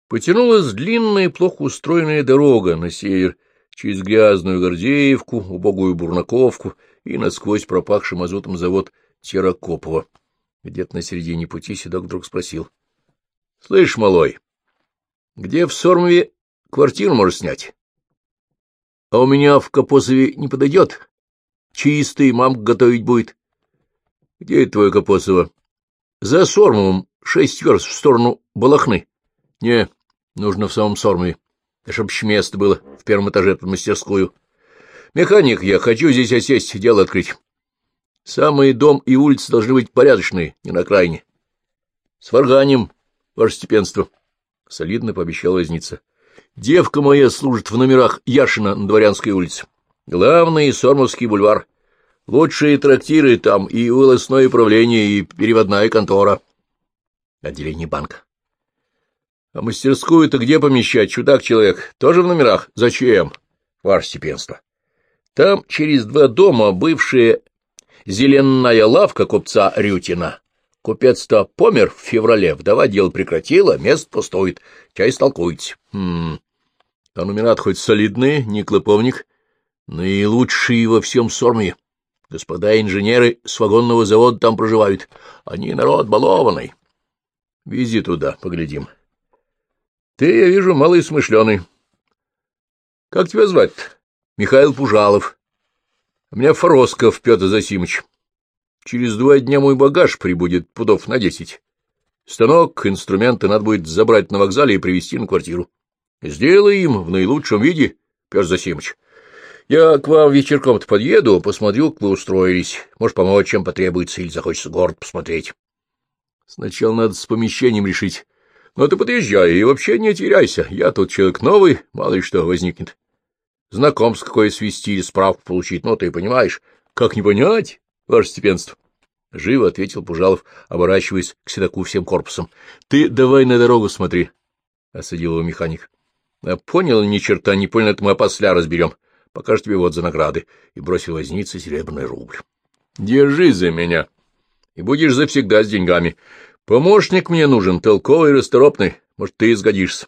Потянулась длинная, плохо устроенная дорога на север, через грязную Гордеевку, убогую Бурнаковку и насквозь пропахший мазутом завод Терракопова. Где-то на середине пути седок вдруг спросил: — Слышь, малой, где в Сормове квартиру можешь снять? — А у меня в Копосове не подойдет. Чистый, мамка готовить будет. — Где это твое Копосово? — За Сормовым, 6 верст в сторону Балахны. — Не, нужно в самом Сормове. Да чтоб место было в первом этаже под мастерскую. Механик я, хочу здесь осесть, дело открыть. Самый дом и улицы должны быть порядочные, не на окраине. — С варганем, ваше степенство, — солидно пообещал возница. — Девка моя служит в номерах Яшина на Дворянской улице. Главный Сормовский бульвар. Лучшие трактиры там, и волостное управление, и переводная контора. Отделение банка. — А мастерскую-то где помещать, чудак-человек? Тоже в номерах? — Зачем, ваше степенство? Там через 2 дома бывшая зеленая лавка купца Рютина. Купец-то помер в феврале, вдова дело прекратила, место пустует. Чай столкуете. А номера хоть солидные, не клоповник. Наилучшие во всем Сормове. Господа инженеры с вагонного завода там проживают. Они народ балованный. Вези туда, поглядим. Ты, я вижу, малый смышленый. Как тебя звать-то? Михаил Пужалов. У меня Форосков Петр Засимыч. Через 2 дня мой багаж прибудет пудов на 10. Станок, инструменты надо будет забрать на вокзале и привезти на квартиру. Сделай им в наилучшем виде, Петр Засимыч. Я к вам вечерком-то подъеду, посмотрю, как вы устроились. Может, помочь, чем потребуется, или захочется город посмотреть. Сначала надо с помещением решить. Но ты подъезжай и вообще не теряйся. Я тут человек новый, мало ли что возникнет. Знакомство какое свести или справку получить, ну, ты понимаешь. Как не понять, ваше степенство? Живо ответил Пужалов, оборачиваясь к седоку всем корпусом. — Ты давай на дорогу смотри, — осадил его механик. — А понял, ни черта не понял, это мы опосля разберем. Покажу тебе вот за награды. И бросил вознице серебряный рубль. — Держи за меня. И будешь завсегда с деньгами. Помощник мне нужен, толковый и расторопный. Может, ты и сгодишься.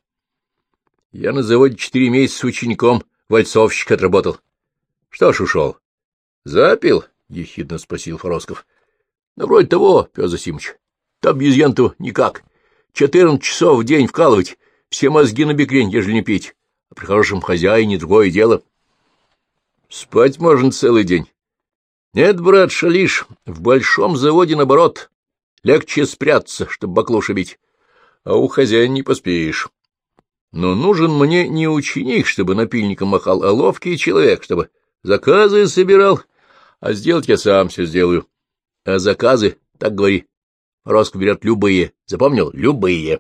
Я на заводе 4 месяца учеником вальцовщик отработал. Что ж ушел? — Запил? — ехидно спросил Форосков. — Ну, вроде того, Петр Засимыч. Там обезьян-то никак. 14 часов в день вкалывать, все мозги на бекрень, ежели не пить. А при хорошем хозяине другое дело. Спать можно целый день. Нет, брат, шалишь, в большом заводе, наоборот, легче спрятаться, чтобы баклуши бить, а у хозяина не поспеешь. Но нужен мне не ученик, чтобы напильником махал, а ловкий человек, чтобы заказы собирал, а сделать я сам все сделаю. А заказы, так говори, Роско берет любые, запомнил? Любые.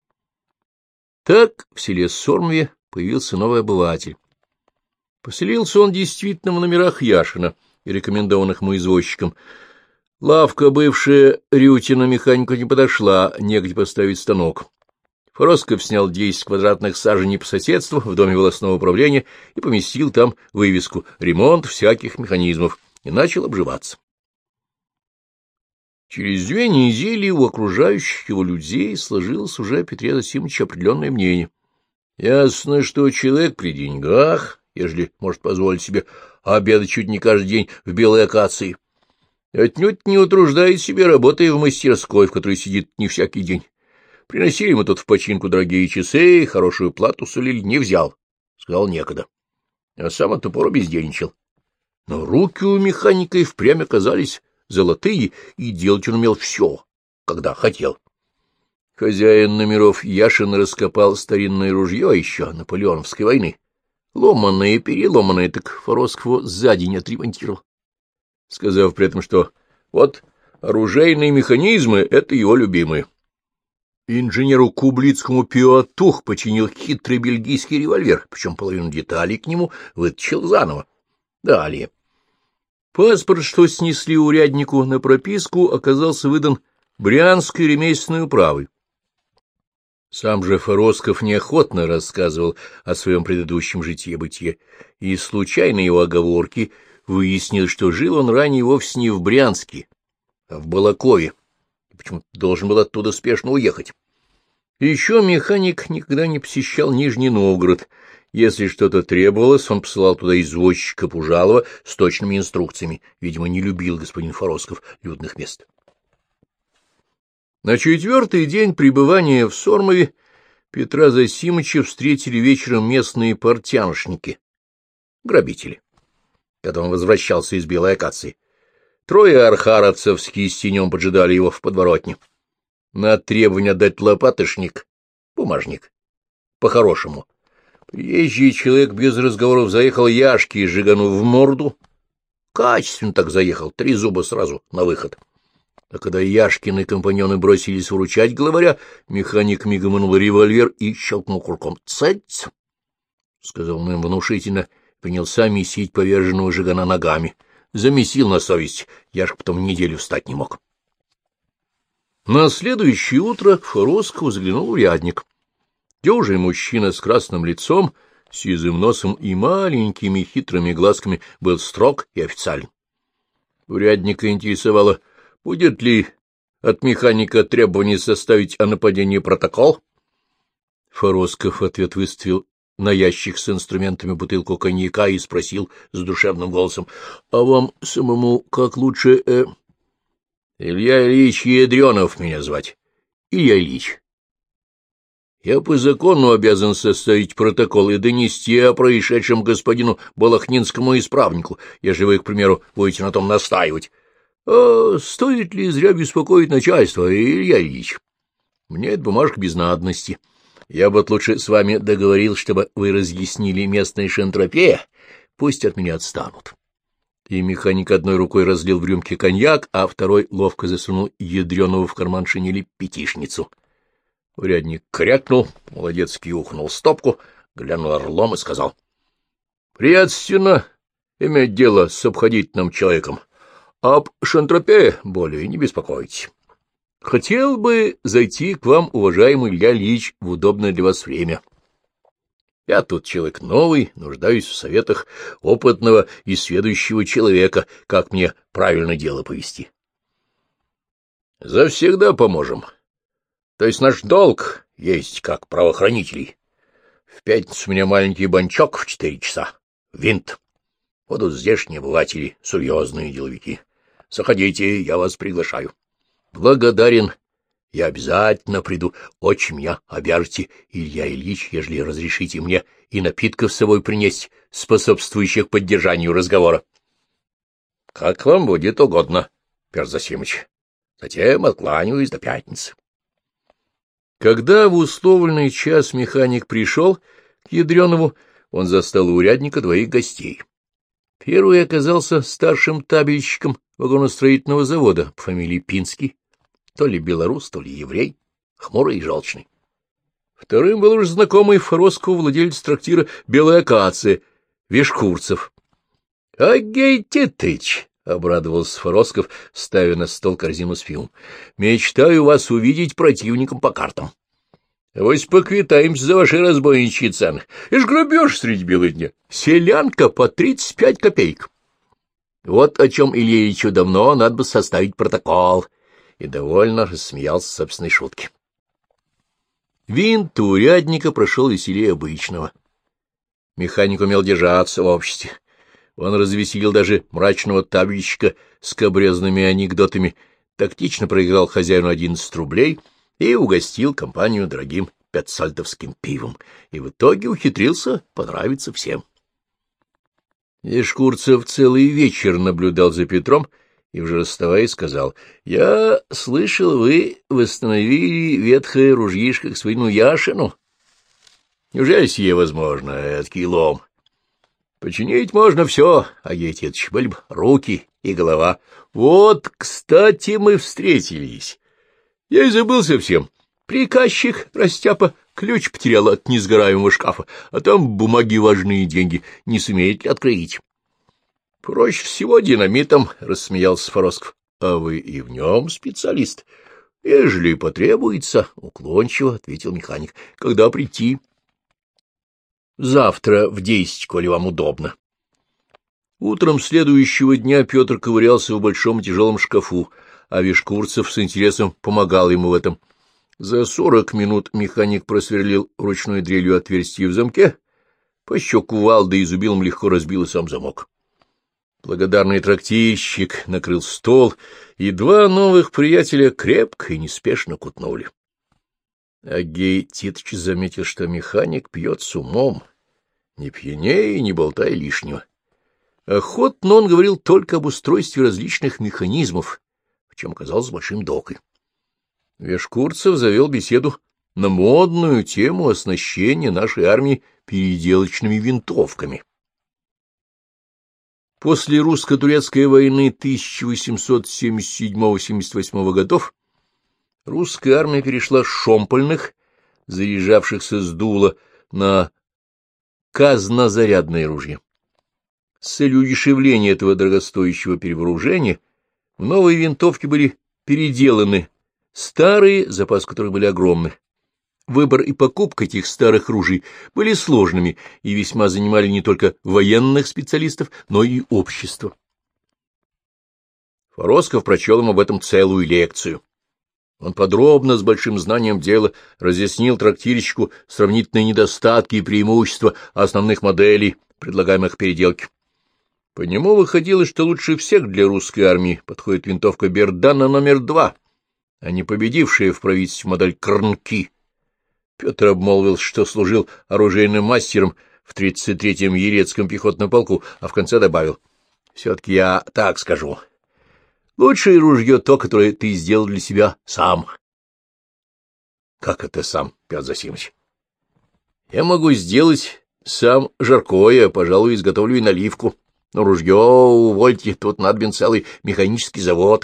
Так в селе Сормове появился новый обыватель. Поселился он действительно в номерах Яшина и рекомендованных ему извозчиком. Лавка, бывшая Рютина, механику не подошла, негде поставить станок. Форосков снял 10 квадратных саженей по соседству в доме волостного управления и поместил там вывеску «Ремонт всяких механизмов» и начал обживаться. Через 2 недели у окружающих его людей сложилось уже о Петре Засимовиче определенное мнение. Ясно, что человек при деньгах, ежели может позволить себе обедать чуть не каждый день в белой акации, отнюдь не утруждает себя, работая в мастерской, в которой сидит не всякий день. Приносили ему тут в починку дорогие часы, хорошую плату сулили, не взял. Сказал, некогда. А сам от упора бездельничал. Но руки у механика и впрямь оказались золотые, и делать он умел все, когда хотел. Хозяин номеров Яшин раскопал старинное ружье еще наполеоновской войны. Ломаное и переломанное, так Форосков его за день отремонтировал, сказав при этом, что вот оружейные механизмы — это его любимые. Инженеру Кублицкому Пиотух починил хитрый бельгийский револьвер, причем половину деталей к нему вытащил заново. Далее. Паспорт, что снесли уряднику на прописку, оказался выдан Брянской ремесленной управой. Сам же Форосков неохотно рассказывал о своем предыдущем житье-бытие, и из случайной его оговорки выяснил, что жил он ранее вовсе не в Брянске, а в Балакове, и почему-то должен был оттуда спешно уехать. Еще механик никогда не посещал Нижний Новгород. Если что-то требовалось, он посылал туда извозчика Пужалова с точными инструкциями. Видимо, не любил господин Форосков людных мест. На четвертый день пребывания в Сормове Петра Зосимыча встретили вечером местные портяношники, грабители, когда он возвращался из Белой Акации. Трое архаровцев с кистенем поджидали его в подворотне. На требование отдать лопатошник, бумажник, по-хорошему. Приезжий человек без разговоров заехал Яшке, сжиганув в морду. Качественно так заехал, 3 зуба сразу на выход. А когда Яшкины компаньоны бросились выручать главаря, механик мигом вынул револьвер и щелкнул курком. «Цать!» — сказал он им внушительно, принялся месить поверженного жигана ногами. Замесил на совесть, Яшка потом неделю встать не мог. На следующее утро к Фороскову заглянул урядник. Дюжий мужчина с красным лицом, сизым носом и маленькими хитрыми глазками был строг и официален. Урядника интересовало, будет ли от механика требование составить о нападении протокол. Форосков в ответ выставил на ящик с инструментами бутылку коньяка и спросил с душевным голосом, — А вам самому как лучше... Илья Ильич Ядренов меня звать. Илья Ильич. Я по закону обязан составить протокол и донести о происшедшем господину Балахнинскому исправнику, если вы, к примеру, будете на том настаивать. А стоит ли зря беспокоить начальство, Илья Ильич? Мне эта бумажка без надобности. Я бы лучше с вами договорил, чтобы вы разъяснили местные шентропея, пусть от меня отстанут. И механик одной рукой разлил в рюмке коньяк, а второй ловко засунул Ядренову в карман шинели пятишницу. Урядник крякнул, молодецкий ухнул стопку, глянул орлом и сказал, — Приятственно иметь дело с обходительным человеком. Об шантропе более не беспокойтесь. Хотел бы зайти к вам, уважаемый Илья Ильич, в удобное для вас время. Я тут человек новый, нуждаюсь в советах опытного и сведущего человека, как мне правильно дело повести. Завсегда поможем. То есть наш долг есть как правоохранителей. В пятницу у меня маленький банчок в 4 часа. Винт. Будут здешние обыватели, серьезные деловики. Заходите, я вас приглашаю. Благодарен. Я обязательно приду. Очень меня обяжете, Илья Ильич, ежели разрешите мне и напитков с собой принести, способствующих поддержанию разговора. Как вам будет угодно, Петр Зосимыч. Затем откланяюсь до пятницы. Когда в условленный час механик пришел к Ядренову, он застал у урядника 2 гостей. Первый оказался старшим табельщиком вагоностроительного завода по фамилии Пинский, то ли белорус, то ли еврей, хмурый и желчный. Вторым был уже знакомый Фороскову владелец трактира «Белая акация» Вешкурцев. — Агей Титыч! — обрадовался Форосков, ставя на стол корзину с пивом. — Мечтаю вас увидеть противником по картам. Вось поквитаемся за ваши разбойничьи цены. И ж грабеж средь бела дня. Селянка по 35 копеек. Вот о чем Илье Ильичу давно надо бы составить протокол. И довольно рассмеялся собственной шутки. Винт у урядника прошел веселее обычного. Механик умел держаться в обществе. Он развеселил даже мрачного табельщика с обрезанными анекдотами, тактично проиграл хозяину 11 рублей и угостил компанию дорогим пятсальтовским пивом, и в итоге ухитрился понравиться всем. Ешкурцев целый вечер наблюдал за Петром и, уже расставаясь, сказал, — Я слышал, вы восстановили ветхое ружьишко к своему Яшину. Неужели сие возможно, эдакий лом? Починить можно все, а Етич, были бы руки и голова. Вот, кстати, мы встретились. Я и забыл совсем. Приказчик, растяпа, ключ потерял от несгораемого шкафа, а там бумаги важные, деньги. Не сумеете открыть. — Проще всего динамитом, — рассмеялся Форосков. — А вы и в нем специалист. — Ежели потребуется, — уклончиво ответил механик. — Когда прийти? — Завтра в 10, коли вам удобно. Утром следующего дня Петр ковырялся в большом тяжелом шкафу, а Вешкурцев с интересом помогал ему в этом. За 40 минут механик просверлил ручной дрелью отверстие в замке, пощёк кувалдой и зубилом легко разбил и сам замок. Благодарный трактирщик накрыл стол, и два новых приятеля крепко и неспешно кутнули. Агей Титыч заметил, что механик пьет с умом, не пьянее и не болтая лишнего. Охотно он говорил только об устройстве различных механизмов, в чем оказался большим докой. Вешкурцев завел беседу на модную тему оснащения нашей армии переделочными винтовками. После русско-турецкой войны 1877-78 годов русская армия перешла с шомпольных, заряжавшихся с дула, на казнозарядное ружье. С целью удешевления этого дорогостоящего перевооружения в новые винтовки были переделаны старые, запасы которых были огромны. Выбор и покупка этих старых ружей были сложными и весьма занимали не только военных специалистов, но и общество. Форосков прочел им об этом целую лекцию. Он подробно, с большим знанием дела, разъяснил трактирщику сравнительные недостатки и преимущества основных моделей, предлагаемых переделки. По нему выходило, что лучше всех для русской армии подходит винтовка Бердана номер 2, а не победившая в правительстве модель Крнки. Петр обмолвил, что служил оружейным мастером в 33-м Елецком пехотном полку, а в конце добавил: «Все-таки я так скажу. Лучшее ружье то, которое ты сделал для себя сам». «Как это сам, Петр Засимович?» «Я могу сделать сам жаркое, пожалуй, изготовлю и наливку. Но ружье, увольте, тут надобен целый механический завод».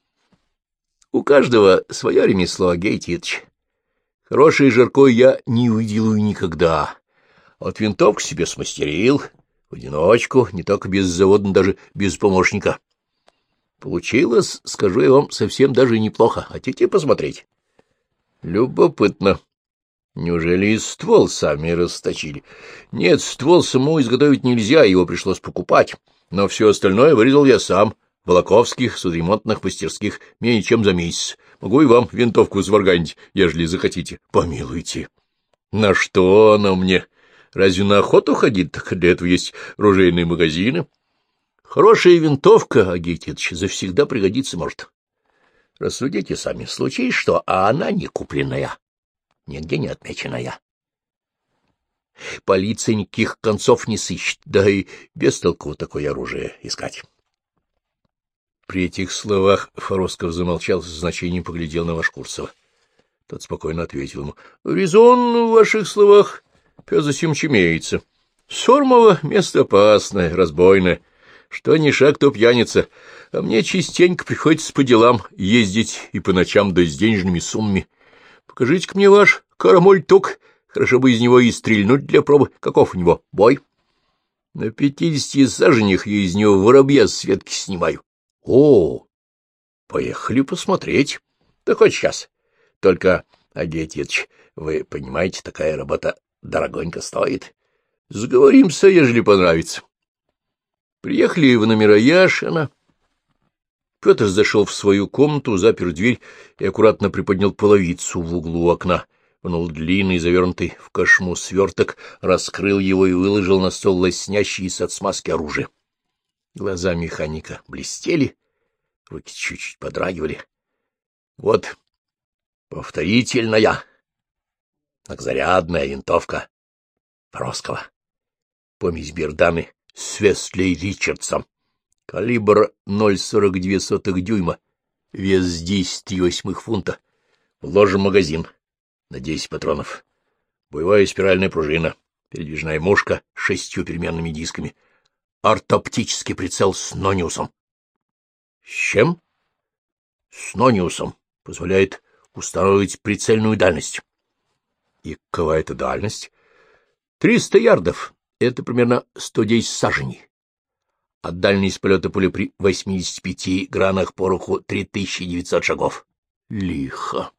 «У каждого свое ремесло, Агей Титыч. Хорошее жаркое я не выделаю никогда. Вот винтовку себе смастерил, в одиночку, не только без завода, но даже без помощника. Получилось, скажу я вам, совсем даже неплохо. Хотите посмотреть?» «Любопытно. Неужели и ствол сами расточили?» «Нет, ствол самому изготовить нельзя, его пришлось покупать. Но все остальное вырезал я сам, в волоковских судоремонтных мастерских, менее чем за месяц. Могу и вам винтовку сварганить, ежели захотите. Помилуйте». «На что она мне? Разве на охоту ходить? Так для этого есть ружейные магазины». «Хорошая винтовка, Агей Титыч, завсегда пригодится может. Рассудите сами, случись что, а она не купленная, нигде не отмеченная. Полиция никаких концов не сыщет, да и без толку такое оружие искать». При этих словах Форосков замолчал, с значением поглядел на Вашкурцева. Тот спокойно ответил ему: «Резон в ваших словах, Петр Засимович, имеется. Сормово — место опасное, разбойное. Что ни шаг, то пьяница, а мне частенько приходится по делам ездить и по ночам, да с денежными суммами. Покажите-ка мне ваш карамольтук, хорошо бы из него и стрельнуть для пробы. Каков у него бой? На 50 саженях я из него воробья с ветки снимаю». «О, поехали посмотреть. Да хоть сейчас. Только, Агей Титыч, вы понимаете, такая работа дорогонько стоит. Сговоримся, ежели понравится». Приехали в номера Яшина. Петр зашел в свою комнату, запер дверь и аккуратно приподнял половицу в углу окна, вынул длинный, завернутый в кошму сверток, раскрыл его и выложил на стол лоснящиеся от смазки оружие. Глаза механика блестели, руки чуть-чуть подрагивали. «Вот повторительная, многозарядная винтовка Фороскова. Помесь Берданы с Весли Ричардсом. Калибр 0,42 дюйма, вес 10,3 фунта. Вложен магазин на 10 патронов. Боевая спиральная пружина, передвижная мушка с 6 переменными дисками. Ортоптический прицел с нониусом». «С чем?» «С нониусом. Позволяет установить прицельную дальность». «И какова это дальность?» 300 ярдов. Это примерно 110 саженей. А дальность полета пули при 85 гранах пороху 3900 шагов. Лихо.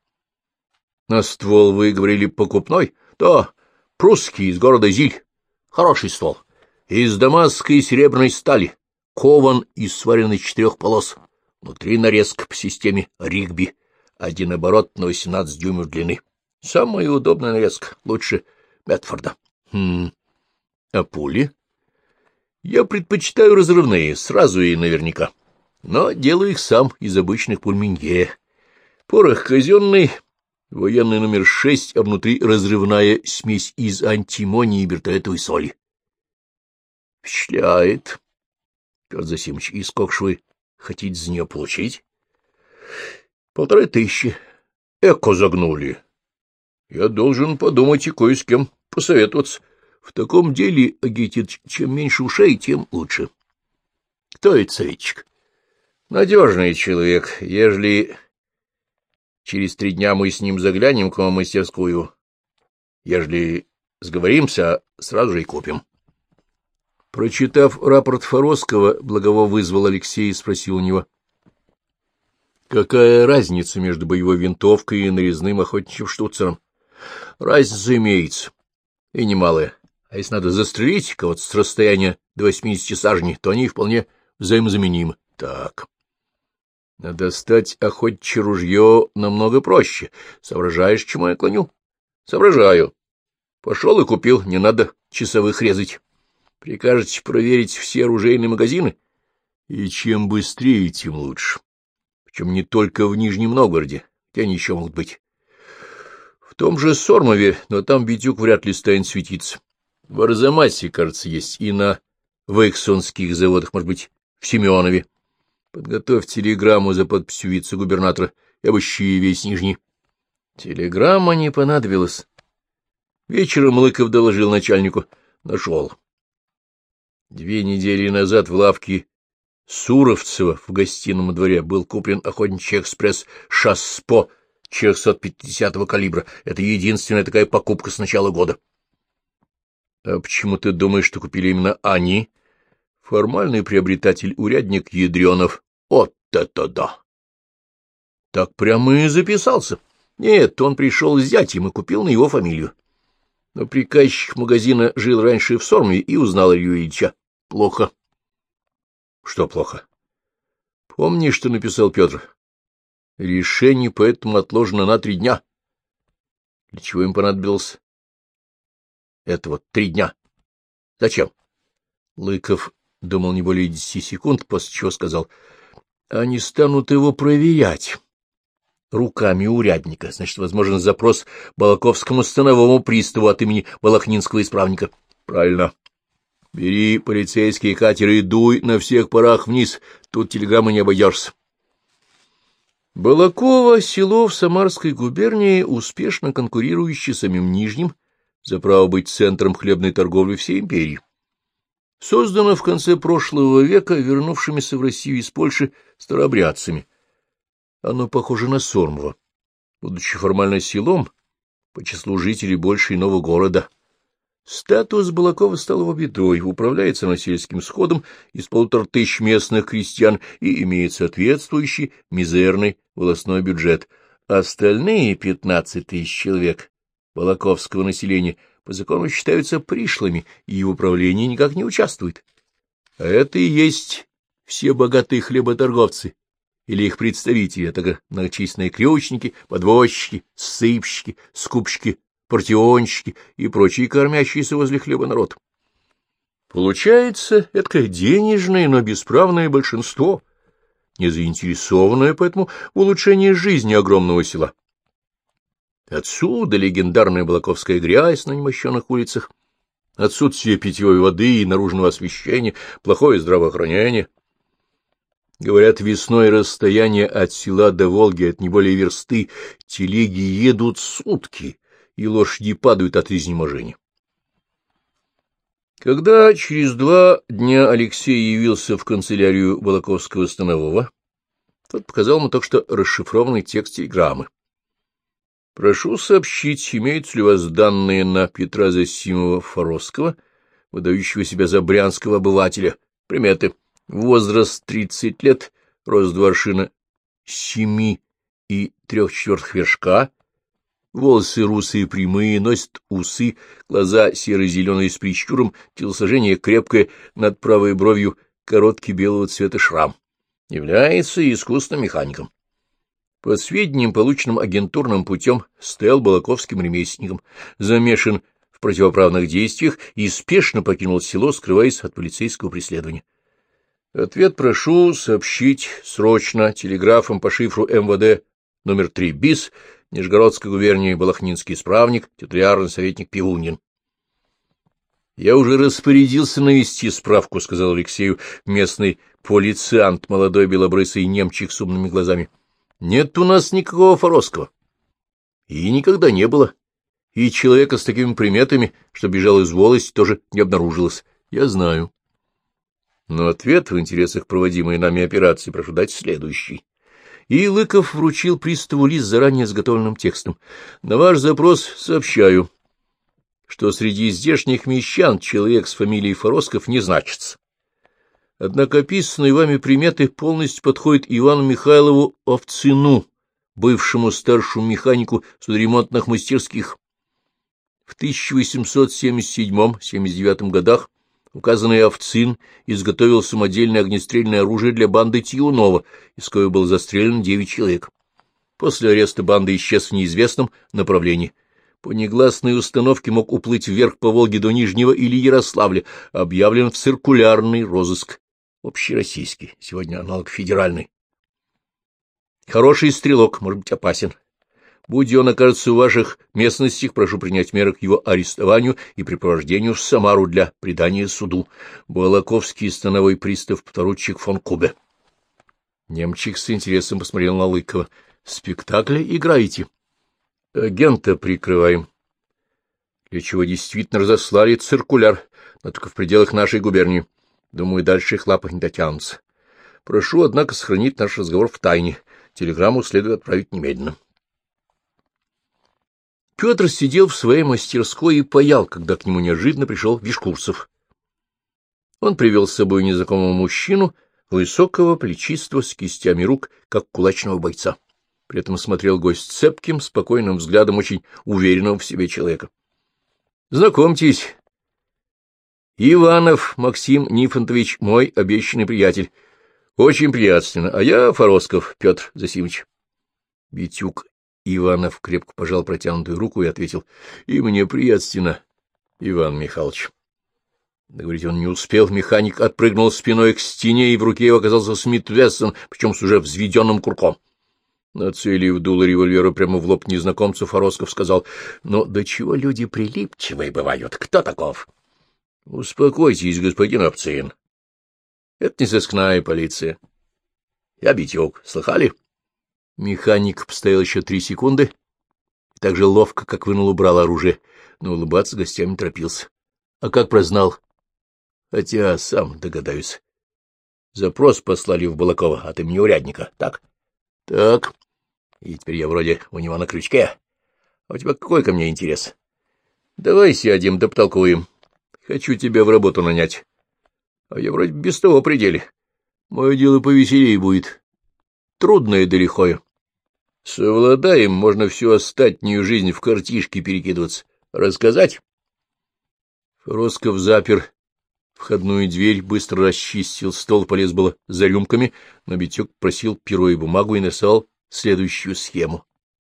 На ствол вы говорили покупной? Да, прусский, из города Зиль. Хороший ствол. Из дамасской серебряной стали. Кован и сварен из 4 полос. Внутри нарезка по системе Ригби. один оборот на 18 дюймов длины. Самая удобная нарезка, лучше Бетфорда. А пули? Я предпочитаю разрывные, сразу и наверняка. Но делаю их сам из обычных пуль Минье. Порох казенный, военный номер 6, а внутри разрывная смесь из антимонии и бертолетовой соли. Впечатляет. Петр Засимович, и сколько ж вы хотите за нее получить? 1500. Эко загнули. Я должен подумать и кое с кем посоветоваться. В таком деле, Агитич, чем меньше ушей, тем лучше. Кто это советчик? Надежный человек. Ежели через 3 дня мы с ним заглянем к вам в мастерскую, ежели сговоримся, сразу же и купим. Прочитав рапорт Форосского, Благово вызвал Алексея и спросил у него: какая разница между боевой винтовкой и нарезным охотничьим штуцером? Разница имеется, и немалая. А если надо застрелить кого-то с расстояния до 80 сажней, то они вполне взаимозаменимы. Так. А достать охотничье ружье намного проще. Соображаешь, к чему я клоню? Соображаю. Пошел и купил, не надо часовых резать. Прикажете проверить все оружейные магазины? И чем быстрее, тем лучше. Причем не только в Нижнем Новгороде, где они еще могут быть. В том же Сормове, но там битюк вряд ли станет светиться. В Арзамасе, кажется, есть, и на Вейксонских заводах, может быть, в Семенове. Подготовь телеграмму за подписью вице-губернатора и обыщи весь Нижний. Телеграмма не понадобилась. Вечером Лыков доложил начальнику. Нашел. 2 недели назад в лавке Суровцева в гостином дворе был куплен охотничий экспресс «Шаспо» 450-го калибра. Это единственная такая покупка с начала года. — А почему ты думаешь, что купили именно они? Формальный приобретатель — урядник Ядрёнов. Вот это да! Так прямо и записался. Нет, он пришел с зятем и купил на его фамилию. Но приказчик магазина жил раньше в Сормове и узнал Илью Ильича. Плохо. Что плохо? Помнишь, что написал Петр? Решение поэтому отложено на 3 дня. Для чего им понадобилось? Это вот 3 дня. Зачем? Лыков думал не более 10 секунд, после чего сказал: они станут его проверять руками урядника. Значит, возможен запрос Балаковскому становому приставу от имени Балахнинского исправника. Правильно. Бери полицейские катеры и дуй на всех парах вниз. Тут телеграммы не обойдешься. Балаково — село в Самарской губернии, успешно конкурирующее с самим Нижним за право быть центром хлебной торговли всей империи. Создано в конце прошлого века вернувшимися в Россию из Польши старообрядцами. Оно похоже на Сормово, будучи формально селом, по числу жителей больше иного города. Статус Балакова стал его бедой, управляется оно сельским сходом из 1500 местных крестьян и имеет соответствующий мизерный волостной бюджет. Остальные 15 000 человек балаковского населения по закону считаются пришлыми и в управлении никак не участвуют. А это и есть все богатые хлеботорговцы или их представители, а также многочисленные крючники, подвозчики, сыпщики, скупщики, партионщики и прочие кормящиеся возле хлеба народ. Получается эдакое денежное, но бесправное большинство, не заинтересованное поэтому в улучшении жизни огромного села. Отсюда легендарная балаковская грязь на немощенных улицах, отсутствие питьевой воды и наружного освещения, плохое здравоохранение. Говорят, весной расстояние от села до Волги от не более версты, телеги едут сутки, и лошади падают от изнеможения. Когда через 2 дня Алексей явился в канцелярию Балаковского станового, тот показал ему только что расшифрованный текст телеграммы. Прошу сообщить, имеются ли у вас данные на Петра Засимова-Форосского, выдающего себя за брянского обывателя. Приметы. Возраст 30 лет, рост 2 аршина 7 3/4 вершка, волосы русые прямые, носит усы, глаза серо-зеленые с прищуром, телосложение крепкое, над правой бровью короткий белого цвета шрам. Является искусным механиком. По сведениям, полученным агентурным путем, стоял балаковским ремесленником, замешан в противоправных действиях и спешно покинул село, скрываясь от полицейского преследования. Ответ прошу сообщить срочно телеграфом по шифру МВД номер 3 БИС, Нижегородской губернии, Балахнинский исправник, титулярный советник Пивунин. — Я уже распорядился навести справку, — сказал Алексею местный полициант, молодой белобрысый немчик с умными глазами. — Нет у нас никакого Форосского. И никогда не было. И человека с такими приметами, что бежал из волости, тоже не обнаружилось. Я знаю. Но ответ в интересах проводимой нами операции прошу дать следующий. И Лыков вручил приставу лист с заранее изготовленным текстом. На ваш запрос сообщаю, что среди здешних мещан человек с фамилией Форосков не значится. Однако описанные вами приметы полностью подходят Ивану Михайлову Овцину, бывшему старшему механику судоремонтных мастерских. В 1877-79 годах указанный Овцин изготовил самодельное огнестрельное оружие для банды Тиунова, из коего был застрелен 9 человек. После ареста банды исчез в неизвестном направлении. По негласной установке мог уплыть вверх по Волге до Нижнего или Ярославля, объявлен в циркулярный розыск. Общероссийский, сегодня аналог федеральный. Хороший стрелок, может быть опасен. Будь он окажется в ваших местностях, прошу принять меры к его арестованию и припровождению в Самару для предания суду. Балаковский становой пристав поручик фон Кубе. Немчик с интересом посмотрел на Лыкова. — Спектакль играете? — Агента прикрываем. Для чего действительно разослали циркуляр, но только в пределах нашей губернии. Думаю, дальше их лапы не дотянутся. Прошу, однако, сохранить наш разговор в тайне. Телеграмму следует отправить немедленно. Петр сидел в своей мастерской и паял, когда к нему неожиданно пришел Вишкурцев. Он привел с собой незнакомого мужчину, высокого, плечистого, с кистями рук, как кулачного бойца. При этом смотрел гость цепким, спокойным взглядом очень уверенного в себе человека. — Знакомьтесь, Иванов Максим Нифонтович, мой обещанный приятель. Очень приятно. А я Форосков Петр Засимович. Битюк Иванов крепко пожал протянутую руку и ответил: — И мне приятно, Иван Михайлович. Договорить он не успел, механик отпрыгнул спиной к стене, и в руке его оказался Смит Вессон, причем с уже взведенным курком. Нацелив дуло револьвера прямо в лоб незнакомцу, Форосков сказал: — Но до чего люди прилипчивые бывают? Кто таков? — Успокойтесь, господин Овцин. Это не сыскная полиция. Я Битюк. Слыхали? Механик постоял еще 3 секунды и так же ловко, как вынул, убрал оружие, но улыбаться гостям не торопился. А как прознал? Хотя сам догадаюсь. Запрос послали в Балаково от имени урядника, так? Так. И теперь я вроде у него на крючке. А у тебя какой ко мне интерес? Давай сядем да потолкуем. Хочу тебя в работу нанять. А я вроде без того пределе. Мое дело повеселее будет. Трудное да лихое. Совладаем, можно всю остатнюю жизнь в картишки перекидываться. Рассказать? Форосков запер входную дверь, быстро расчистил стол, полез было за рюмками, но Битюк просил перо и бумагу и нарисовал следующую схему.